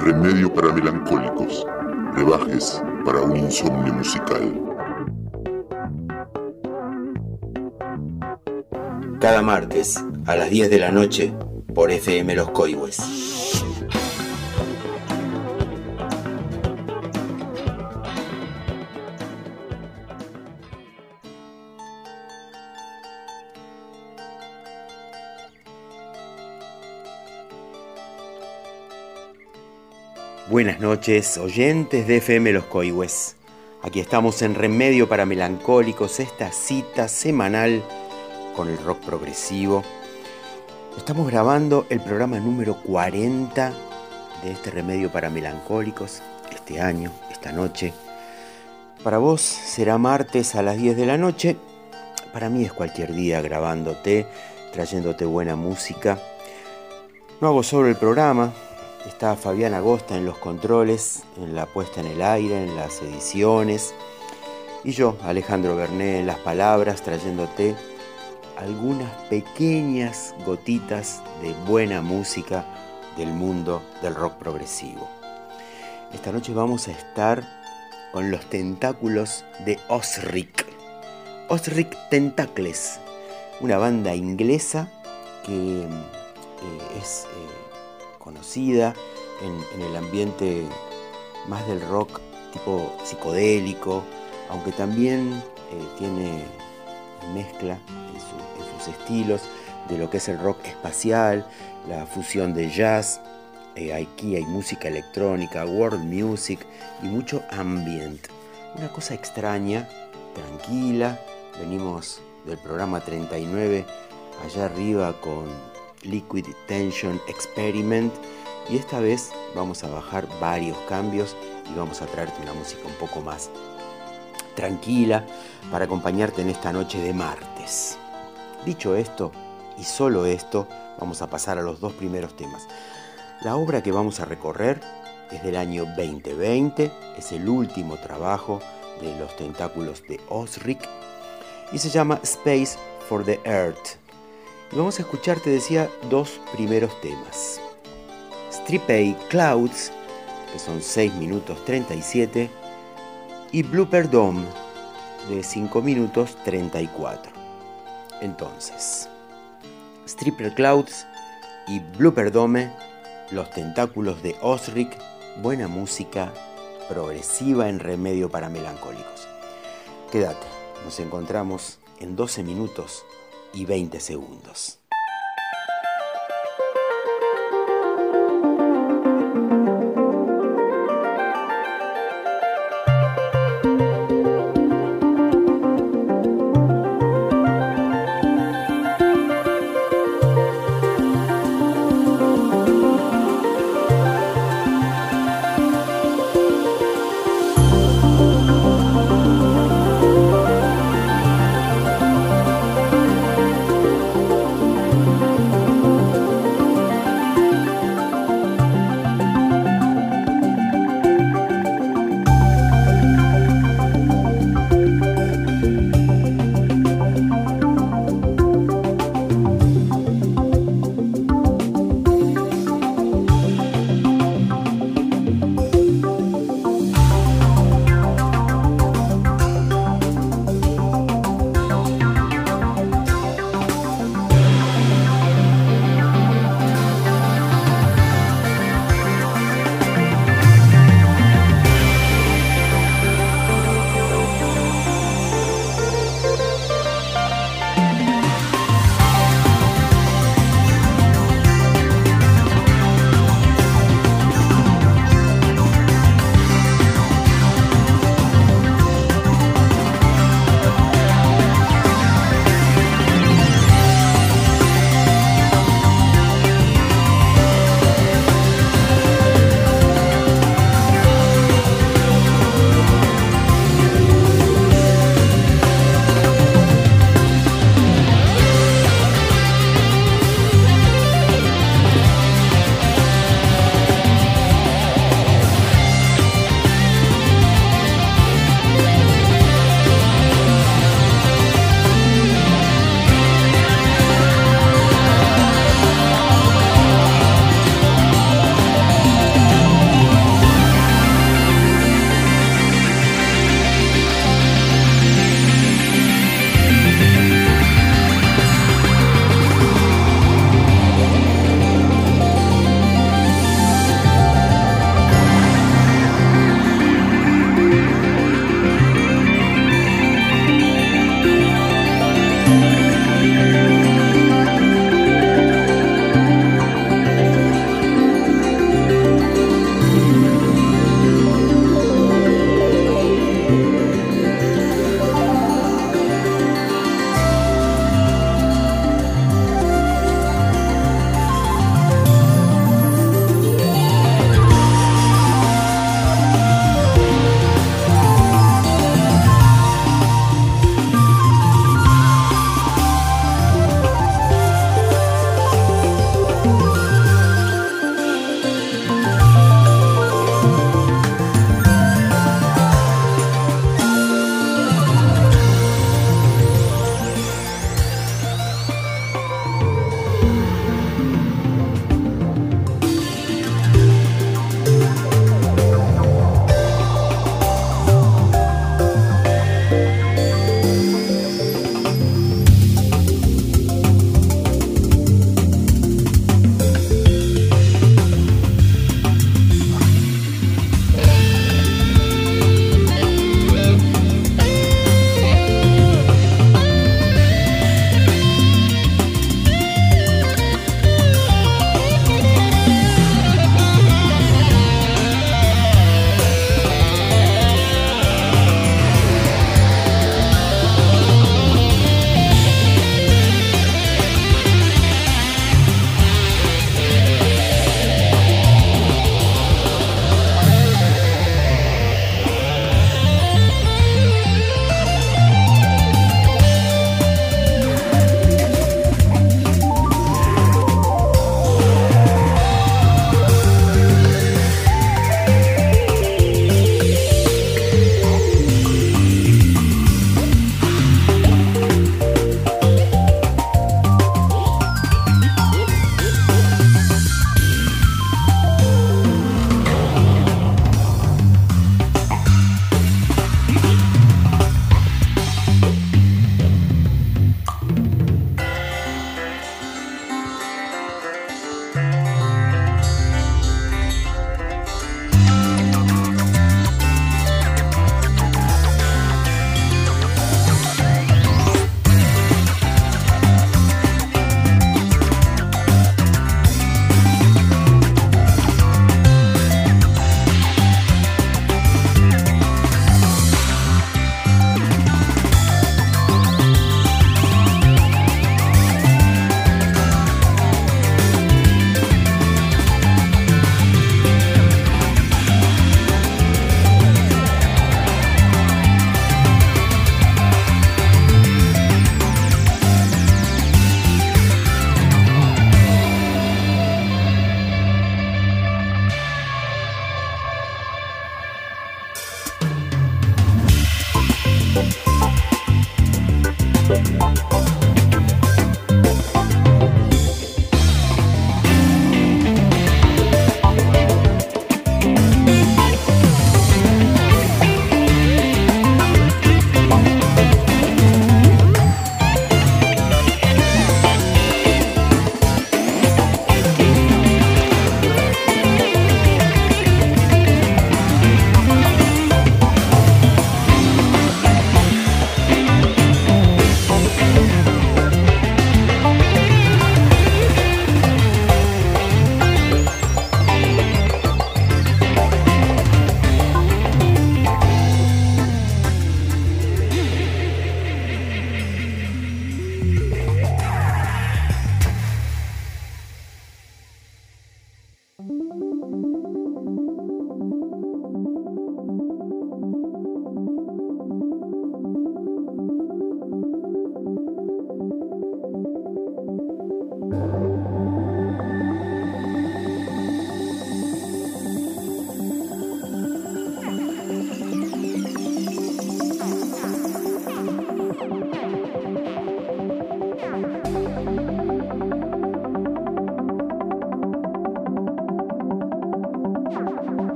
Remedio para melancólicos, brebajes para un insomnio musical. Cada martes a las 10 de la noche por FM Los Coihues. Buenas noches, oyentes de FM Los Coihues. Aquí estamos en Remedio para Melancólicos, esta cita semanal con el rock progresivo. Estamos grabando el programa número 40 de este Remedio para Melancólicos, este año, esta noche. Para vos será martes a las 10 de la noche. Para mí es cualquier día grabándote, trayéndote buena música. No hago solo el programa. Está Fabián Agosta en los controles, en la puesta en el aire, en las ediciones. Y yo, Alejandro Berné, en las palabras, trayéndote algunas pequeñas gotitas de buena música del mundo del rock progresivo. Esta noche vamos a estar con los tentáculos de Ozric. Ozric Tentacles, una banda inglesa que es conocida en el ambiente más del rock tipo psicodélico, aunque también tiene mezcla en sus estilos de lo que es el rock espacial, la fusión de jazz, aquí hay música electrónica, world music y mucho ambient. Una cosa extraña, tranquila. Venimos del programa 39 allá arriba con Liquid Tension Experiment, y esta vez vamos a bajar varios cambios y vamos a traerte una música un poco más tranquila para acompañarte en esta noche de martes. Dicho esto, y solo esto, vamos a pasar a los dos primeros temas. La obra que vamos a recorrer es del año 2020, es el último trabajo de los tentáculos de Ozric y se llama Space for the Earth. Y vamos a escuchar, te decía, dos primeros temas. Stripey Clouds, que son 6 minutos 37, y Blooper Dome, de 5 minutos 34. Entonces, Stripey Clouds y Blooper Dome, los tentáculos de Ozric, buena música progresiva en Remedio para Melancólicos. Quédate, nos encontramos en 12 minutos y 20 segundos.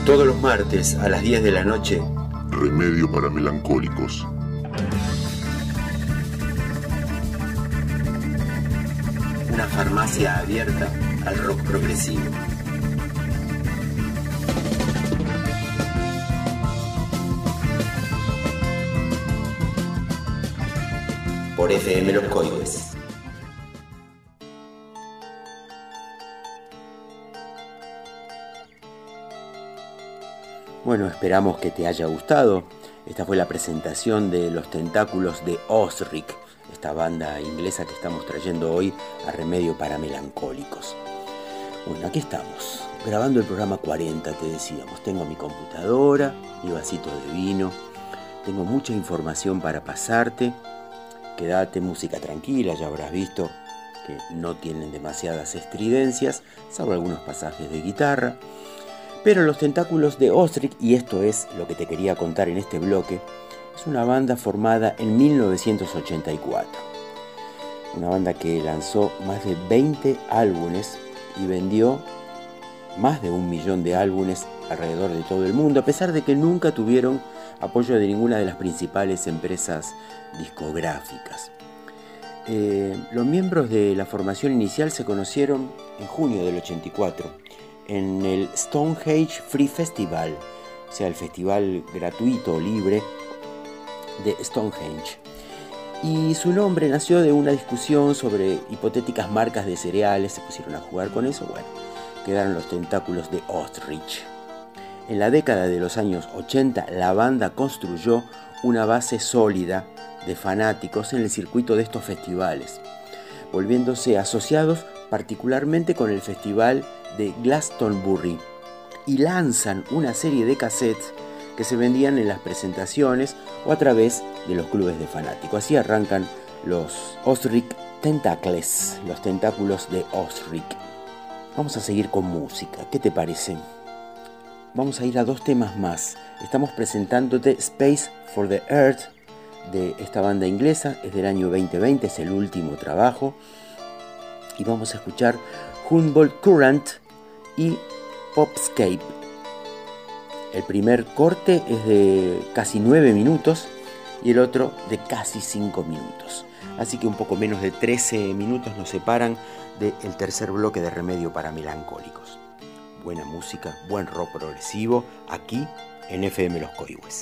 Todos los martes a las 10 de la noche. Remedio para melancólicos. Una farmacia abierta al rock progresivo. Por FM Los Coihues. Bueno, esperamos que te haya gustado. Esta fue la presentación de Los Tentáculos de Osric, esta banda inglesa que estamos trayendo hoy a Remedio para Melancólicos. Bueno, aquí estamos, grabando el programa 40, te decíamos. Tengo mi computadora, mi vasito de vino, tengo mucha información para pasarte. Quédate, música tranquila, ya habrás visto que no tienen demasiadas estridencias, salvo algunos pasajes de guitarra. Pero Los Tentáculos de Osric, y esto es lo que te quería contar en este bloque, es una banda formada en 1984. Una banda que lanzó más de 20 álbumes y vendió más de 1 millón de álbumes alrededor de todo el mundo, a pesar de que nunca tuvieron apoyo de ninguna de las principales empresas discográficas. Los miembros de la formación inicial se conocieron en junio del 84 en el Stonehenge Free Festival, o sea, el festival gratuito o libre de Stonehenge. Y su nombre nació de una discusión sobre hipotéticas marcas de cereales. Se pusieron a jugar con eso, bueno, quedaron Los Tentáculos de Osric. En la década de los años 80, la banda construyó una base sólida de fanáticos en el circuito de estos festivales, volviéndose asociados particularmente con el festival de Glastonbury, y lanzan una serie de cassettes que se vendían en las presentaciones o a través de los clubes de fanáticos. Así arrancan los Osric Tentacles, Los Tentáculos de Osric. Vamos a seguir con música, ¿qué te parece? Vamos a ir a 2 temas más. Estamos presentándote Space for the Earth, de esta banda inglesa, es del año 2020, es el último trabajo. Y vamos a escuchar Humboldt Current y Popscape. El primer corte es de casi 9 minutos y el otro de casi 5 minutos. Así que un poco menos de 13 minutos nos separan del tercer bloque de Remedio para Melancólicos. Buena música, buen rock progresivo, aquí en FM Los Coihues.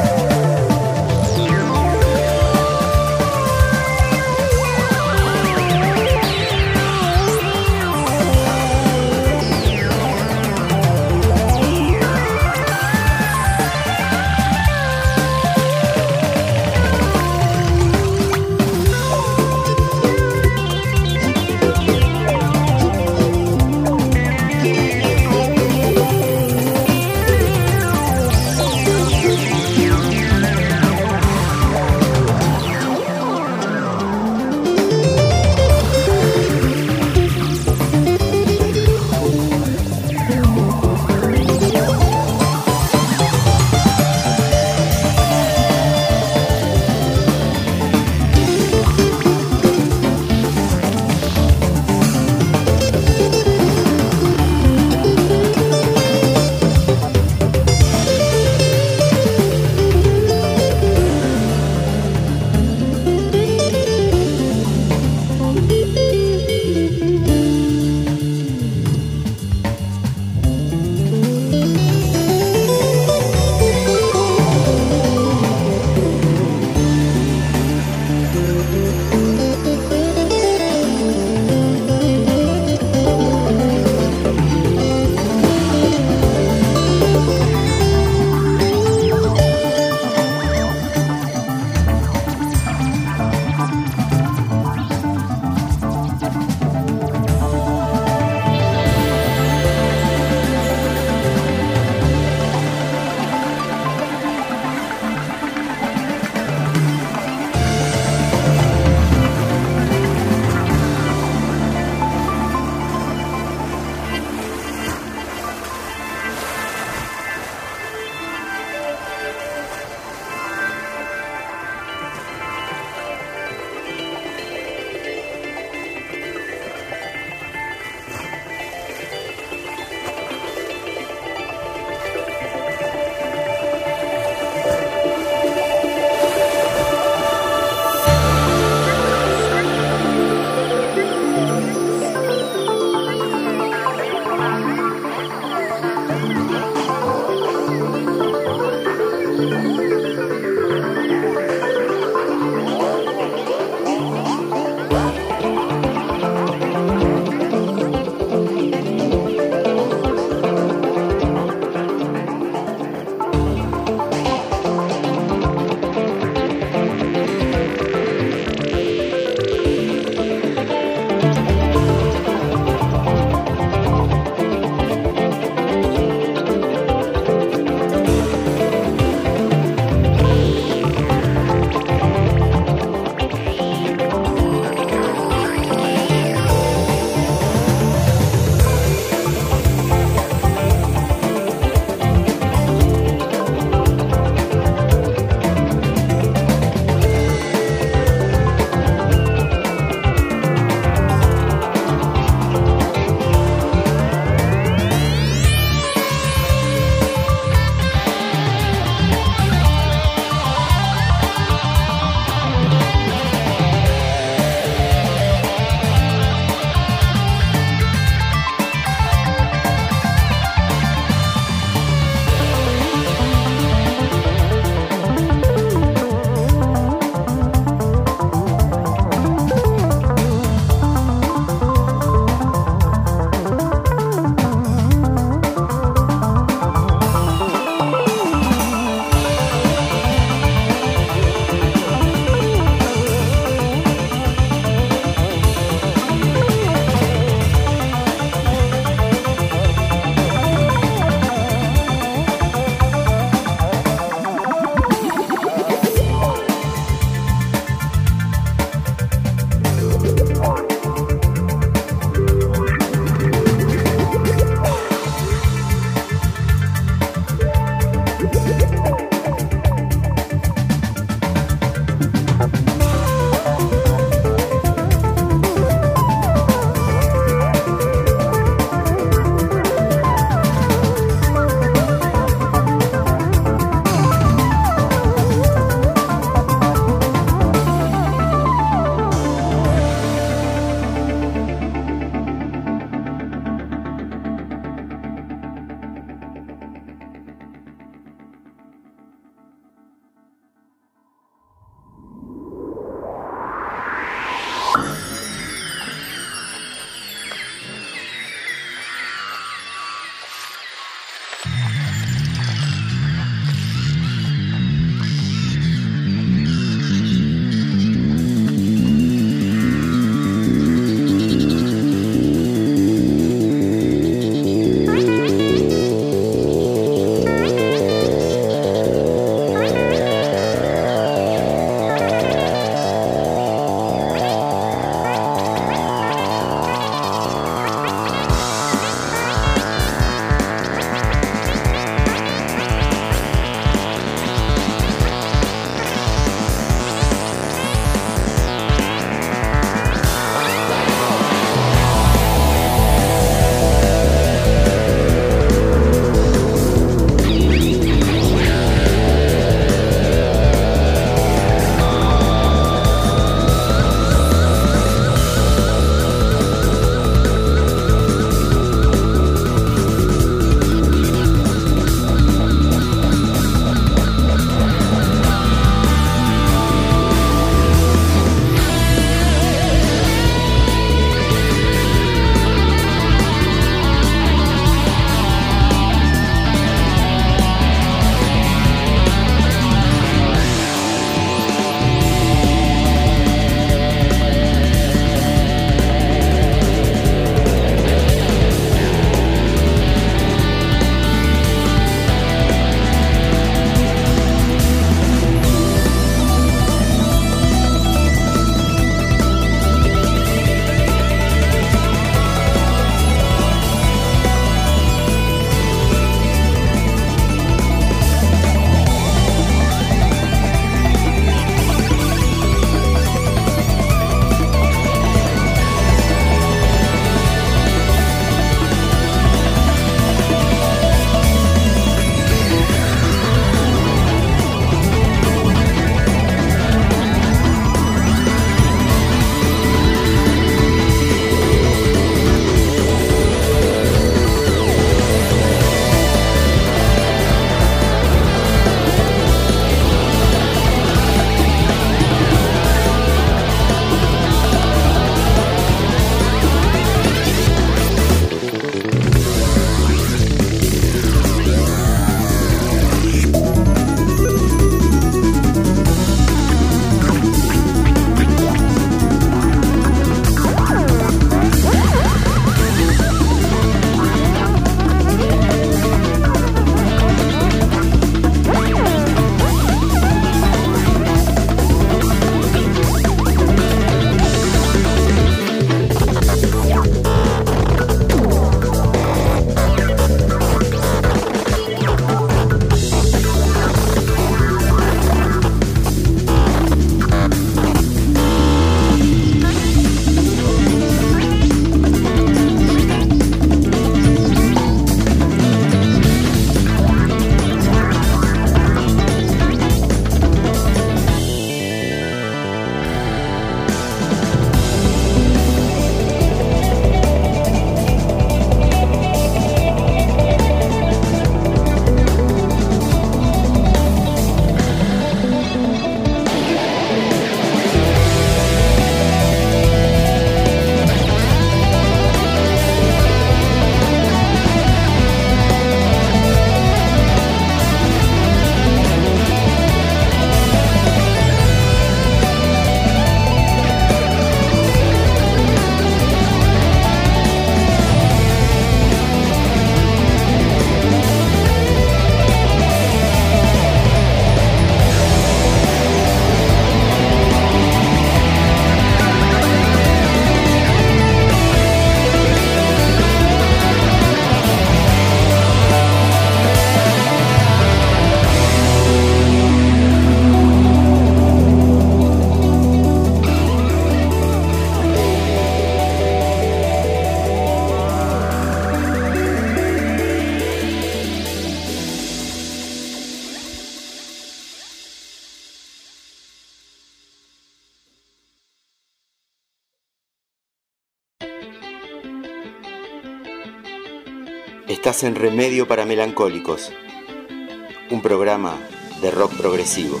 Estás en Remedio para Melancólicos, un programa de rock progresivo.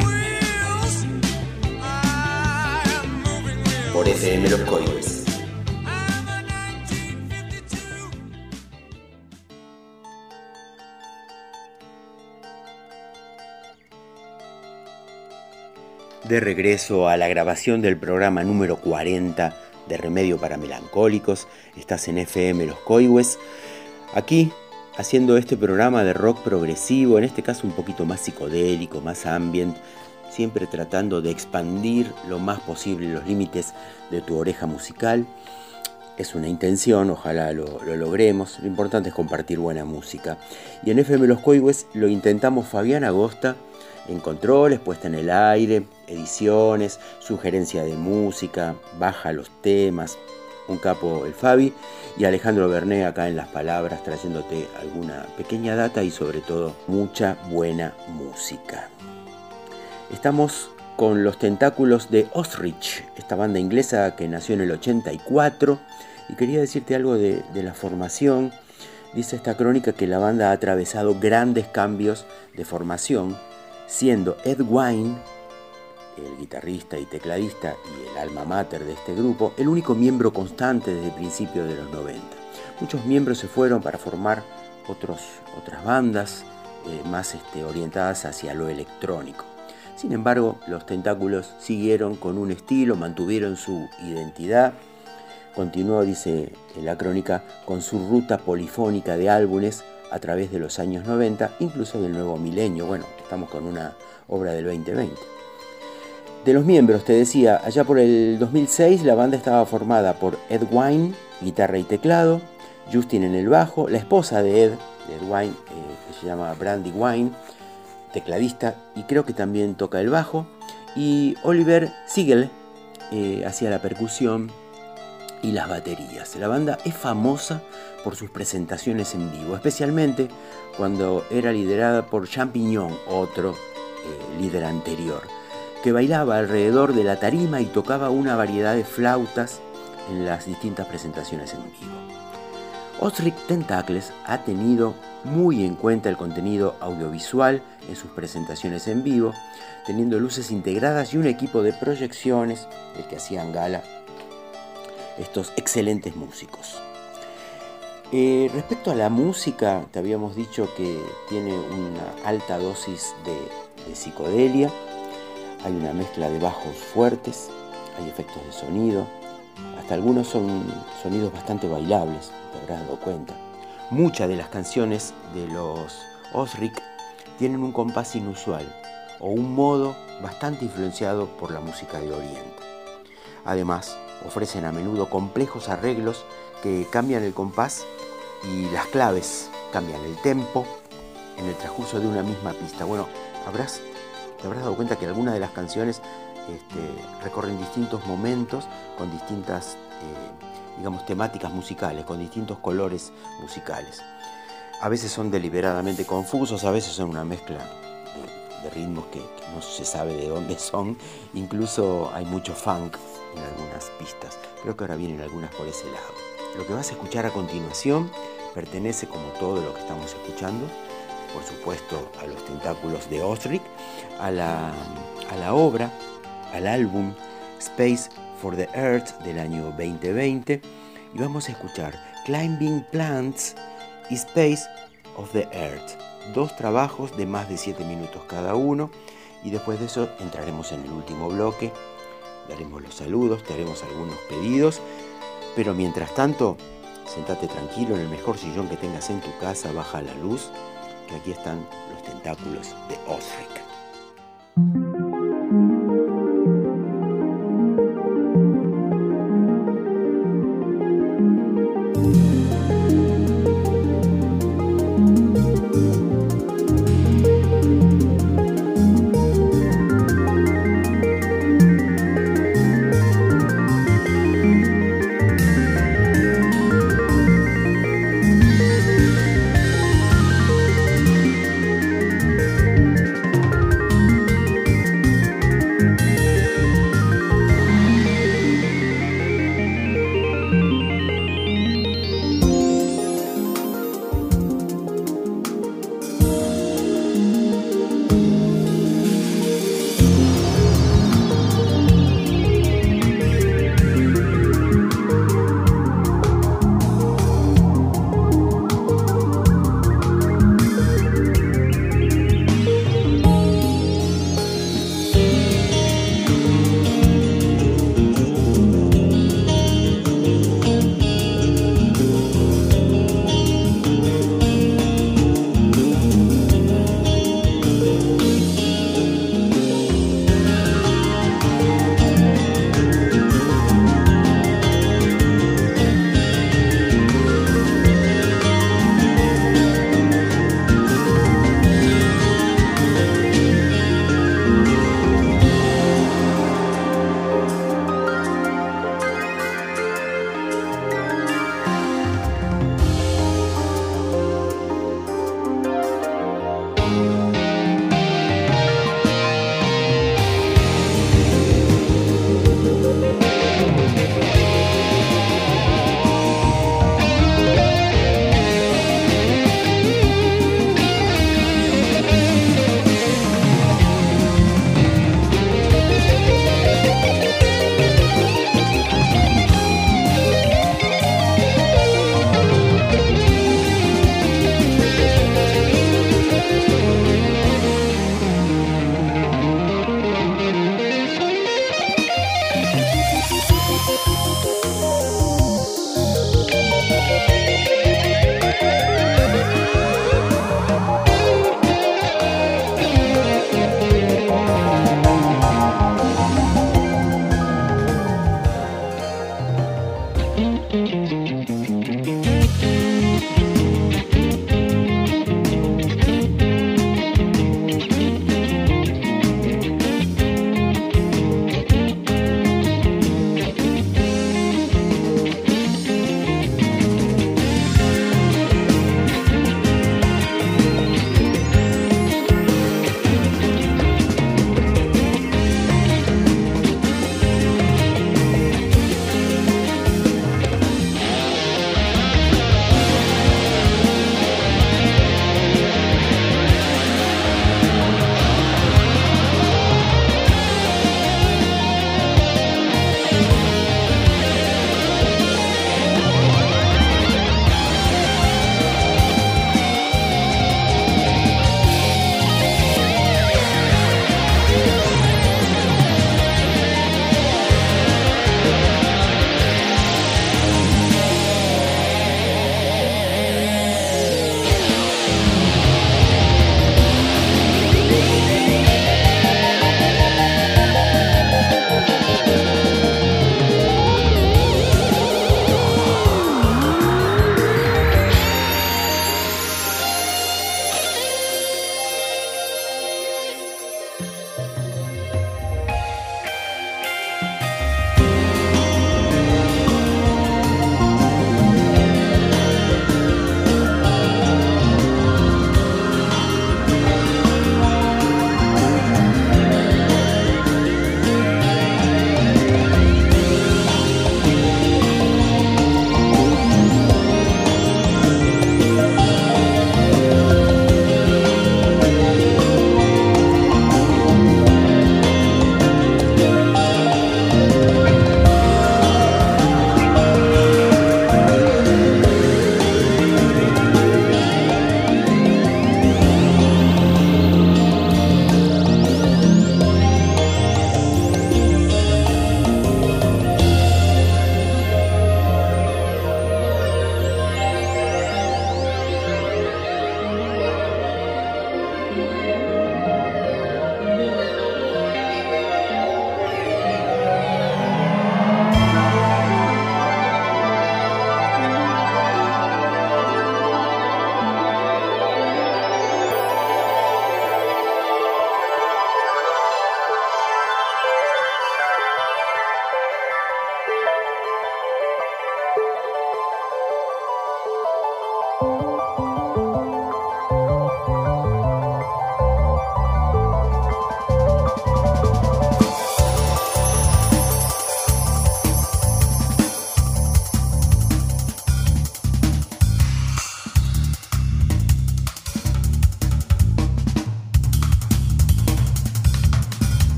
Por FM Los Coihues. De regreso a la grabación del programa número 40 de Remedio para Melancólicos. Estás en FM Los Coihues. Aquí, haciendo este programa de rock progresivo, en este caso un poquito más psicodélico, más ambient, siempre tratando de expandir lo más posible los límites de tu oreja musical. Es una intención, ojalá lo logremos. Lo importante es compartir buena música. Y en FM Los Coihues lo intentamos Fabián Agosta, en controles, puesta en el aire, ediciones, sugerencia de música, baja los temas, un capo el Fabi, y Alejandro Berné acá en las palabras, trayéndote alguna pequeña data y sobre todo mucha buena música. Estamos con los tentáculos de Ostrich, esta banda inglesa que nació en el 84, y quería decirte algo de la formación. Dice esta crónica que la banda ha atravesado grandes cambios de formación, siendo Ed Wine, el guitarrista y tecladista y el alma mater de este grupo, el único miembro constante desde principios de los 90. Muchos miembros se fueron para formar otras bandas más orientadas hacia lo electrónico. Sin embargo, los Tentáculos siguieron con un estilo, mantuvieron su identidad. Continuó, dice en la crónica, con su ruta polifónica de álbumes a través de los años 90, incluso del nuevo milenio. Bueno, estamos con una obra del 2020. De los miembros, te decía, allá por el 2006 la banda estaba formada por Ed Wine, guitarra y teclado, Justin en el bajo, la esposa de Ed Wine, que se llama Brandy Wine, tecladista y creo que también toca el bajo, y Oliver Siegel hacía la percusión y las baterías. La banda es famosa por sus presentaciones en vivo, especialmente cuando era liderada por Champignon, otro líder anterior, que bailaba alrededor de la tarima y tocaba una variedad de flautas en las distintas presentaciones en vivo. Ostrich Tentacles ha tenido muy en cuenta el contenido audiovisual en sus presentaciones en vivo, teniendo luces integradas y un equipo de proyecciones del que hacían gala estos excelentes músicos. Respecto a la música, te habíamos dicho que tiene una alta dosis de psicodelia, hay una mezcla de bajos fuertes, hay efectos de sonido, hasta algunos son sonidos bastante bailables, te habrás dado cuenta. Muchas de las canciones de los Ostrich tienen un compás inusual o un modo bastante influenciado por la música de Oriente. Además, ofrecen a menudo complejos arreglos que cambian el compás y las claves, cambian el tempo en el transcurso de una misma pista. Bueno, te habrás dado cuenta que algunas de las canciones recorren distintos momentos con distintas temáticas musicales, con distintos colores musicales. A veces son deliberadamente confusos, a veces son una mezcla de ritmos que no se sabe de dónde son. Incluso hay mucho funk en algunas pistas. Creo que ahora vienen algunas por ese lado. Lo que vas a escuchar a continuación pertenece, como todo lo que estamos escuchando, por supuesto a los Tentáculos de Ostrich, a la obra, al álbum Space for the Earth del año 2020, y vamos a escuchar Climbing Plants y Space of the Earth, dos trabajos de más de 7 minutos cada uno, y después de eso entraremos en el último bloque, daremos los saludos, te haremos algunos pedidos, pero mientras tanto, sentate tranquilo en el mejor sillón que tengas en tu casa, baja la luz, que aquí están los Tentáculos de Ostrich.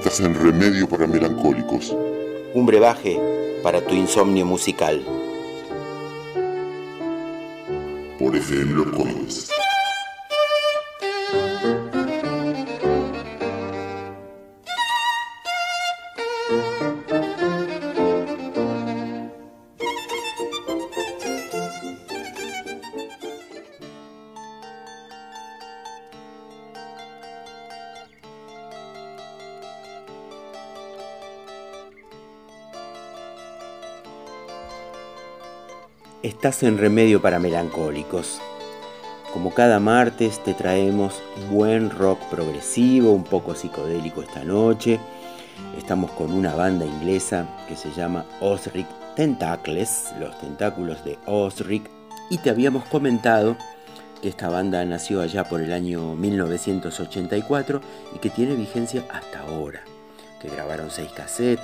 Estás en Remedio para Melancólicos. Un brebaje para tu insomnio musical. Por FM Los Coihues. Estás en Remedio para Melancólicos. Como cada martes te traemos buen rock progresivo, un poco psicodélico esta noche. Estamos con una banda inglesa que se llama Osric Tentacles, los tentáculos de Osric. Y te habíamos comentado que esta banda nació allá por el año 1984 y que tiene vigencia hasta ahora. Que grabaron 6 cassettes,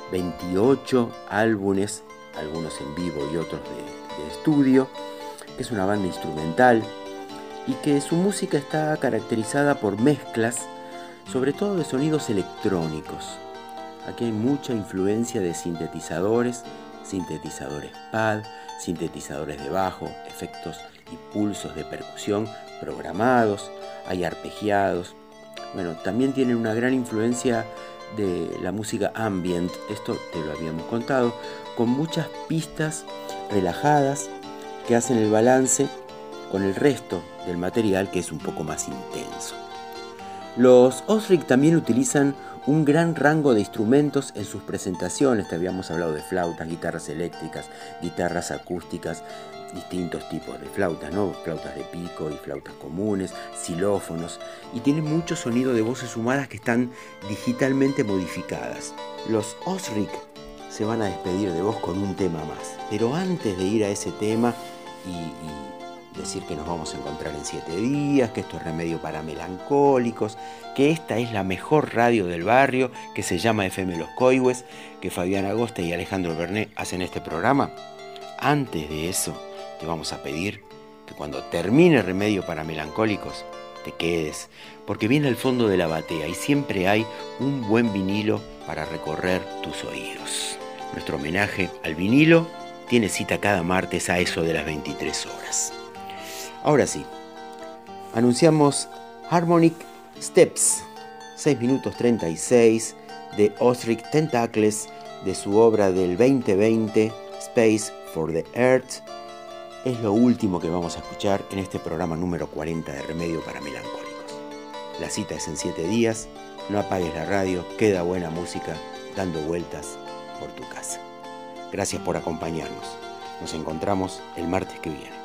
28 álbumes, algunos en vivo y otros de estudio, que es una banda instrumental y que su música está caracterizada por mezclas, sobre todo de sonidos electrónicos. Aquí hay mucha influencia de sintetizadores pad, sintetizadores de bajo, efectos y pulsos de percusión programados, hay arpegiados. Bueno, también tienen una gran influencia de la música ambient, esto te lo habíamos contado, con muchas pistas relajadas que hacen el balance con el resto del material, que es un poco más intenso. Los Osric también utilizan un gran rango de instrumentos en sus presentaciones. Te habíamos hablado de flautas, guitarras eléctricas, guitarras acústicas, distintos tipos de flautas, ¿no? Flautas de pico y flautas comunes, xilófonos, y tienen mucho sonido de voces humanas que están digitalmente modificadas. Los Osric se van a despedir de vos con un tema más, pero antes de ir a ese tema y decir que nos vamos a encontrar en 7 días, que esto es Remedio para Melancólicos, que esta es la mejor radio del barrio, que se llama FM Los Coihues, que Fabián Agosta y Alejandro Bernet hacen este programa. Antes de eso, te vamos a pedir que cuando termine Remedio para Melancólicos te quedes, porque viene al fondo de la batea y siempre hay un buen vinilo para recorrer tus oídos. Nuestro homenaje al vinilo tiene cita cada martes a eso de las 23 horas. Ahora sí, anunciamos Harmonic Steps, 6 minutos 36 de Osric Tentacles, de su obra del 2020, Space for the Earth. Es lo último que vamos a escuchar en este programa número 40 de Remedio para Melancólicos. La cita es en 7 días, no apagues la radio, queda buena música dando vueltas por tu casa. Gracias por acompañarnos. Nos encontramos el martes que viene.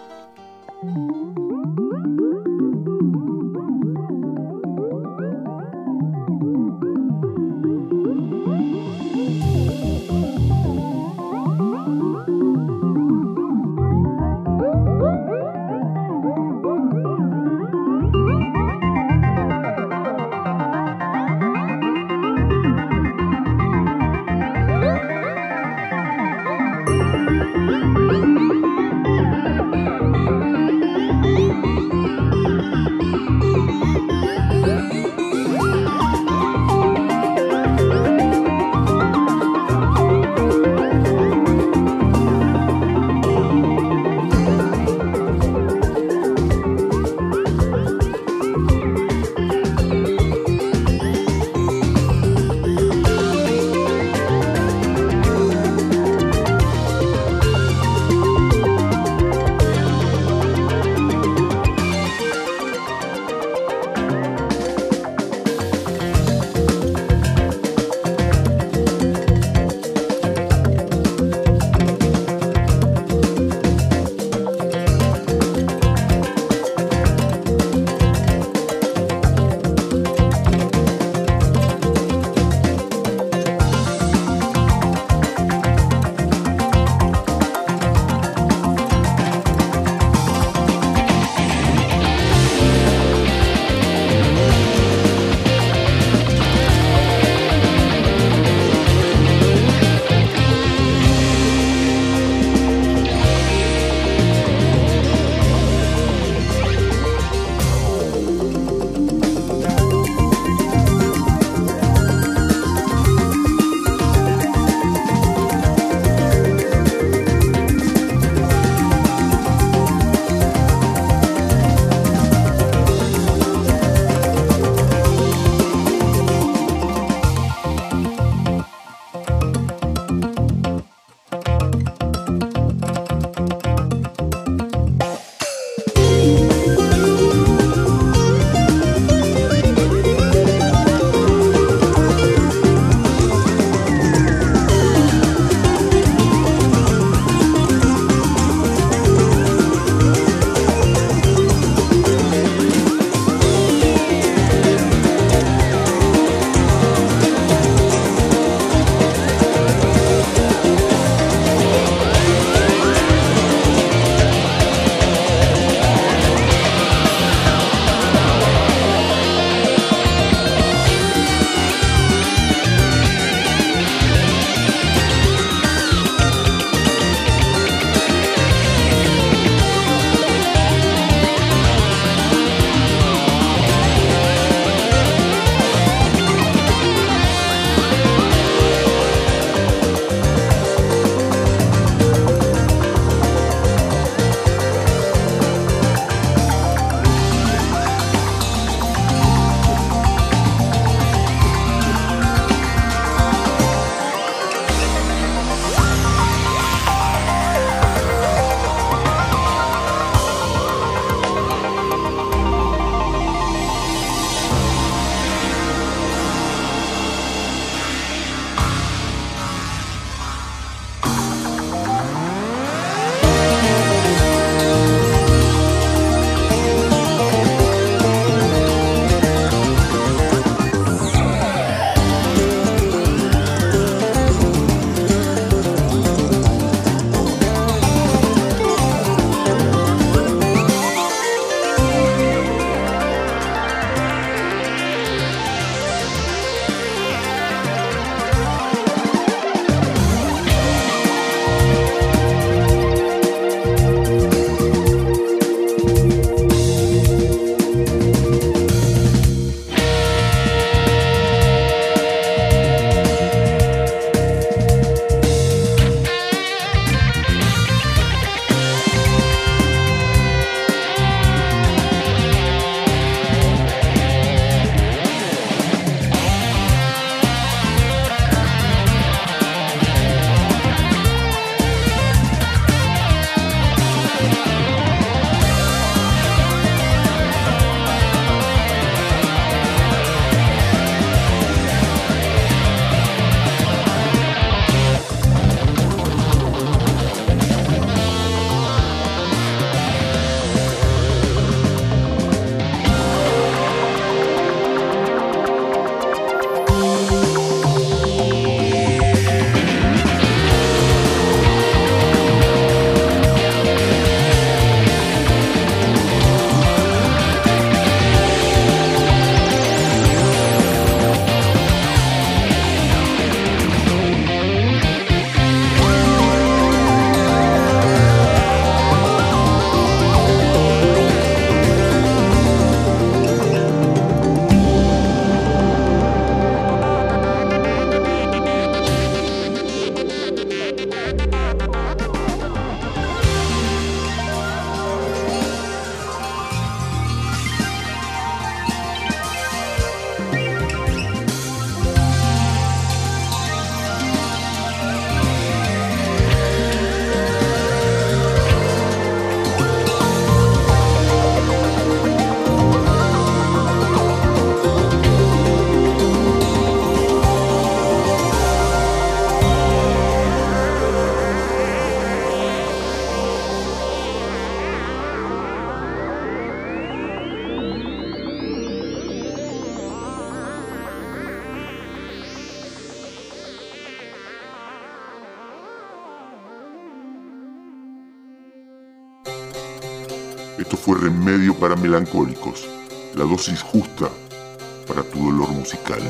Esto fue Remedio para Melancólicos, la dosis justa para tu dolor musical.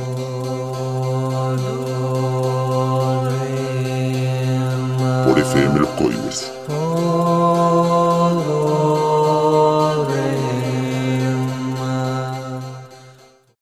Por FM Los Coihues.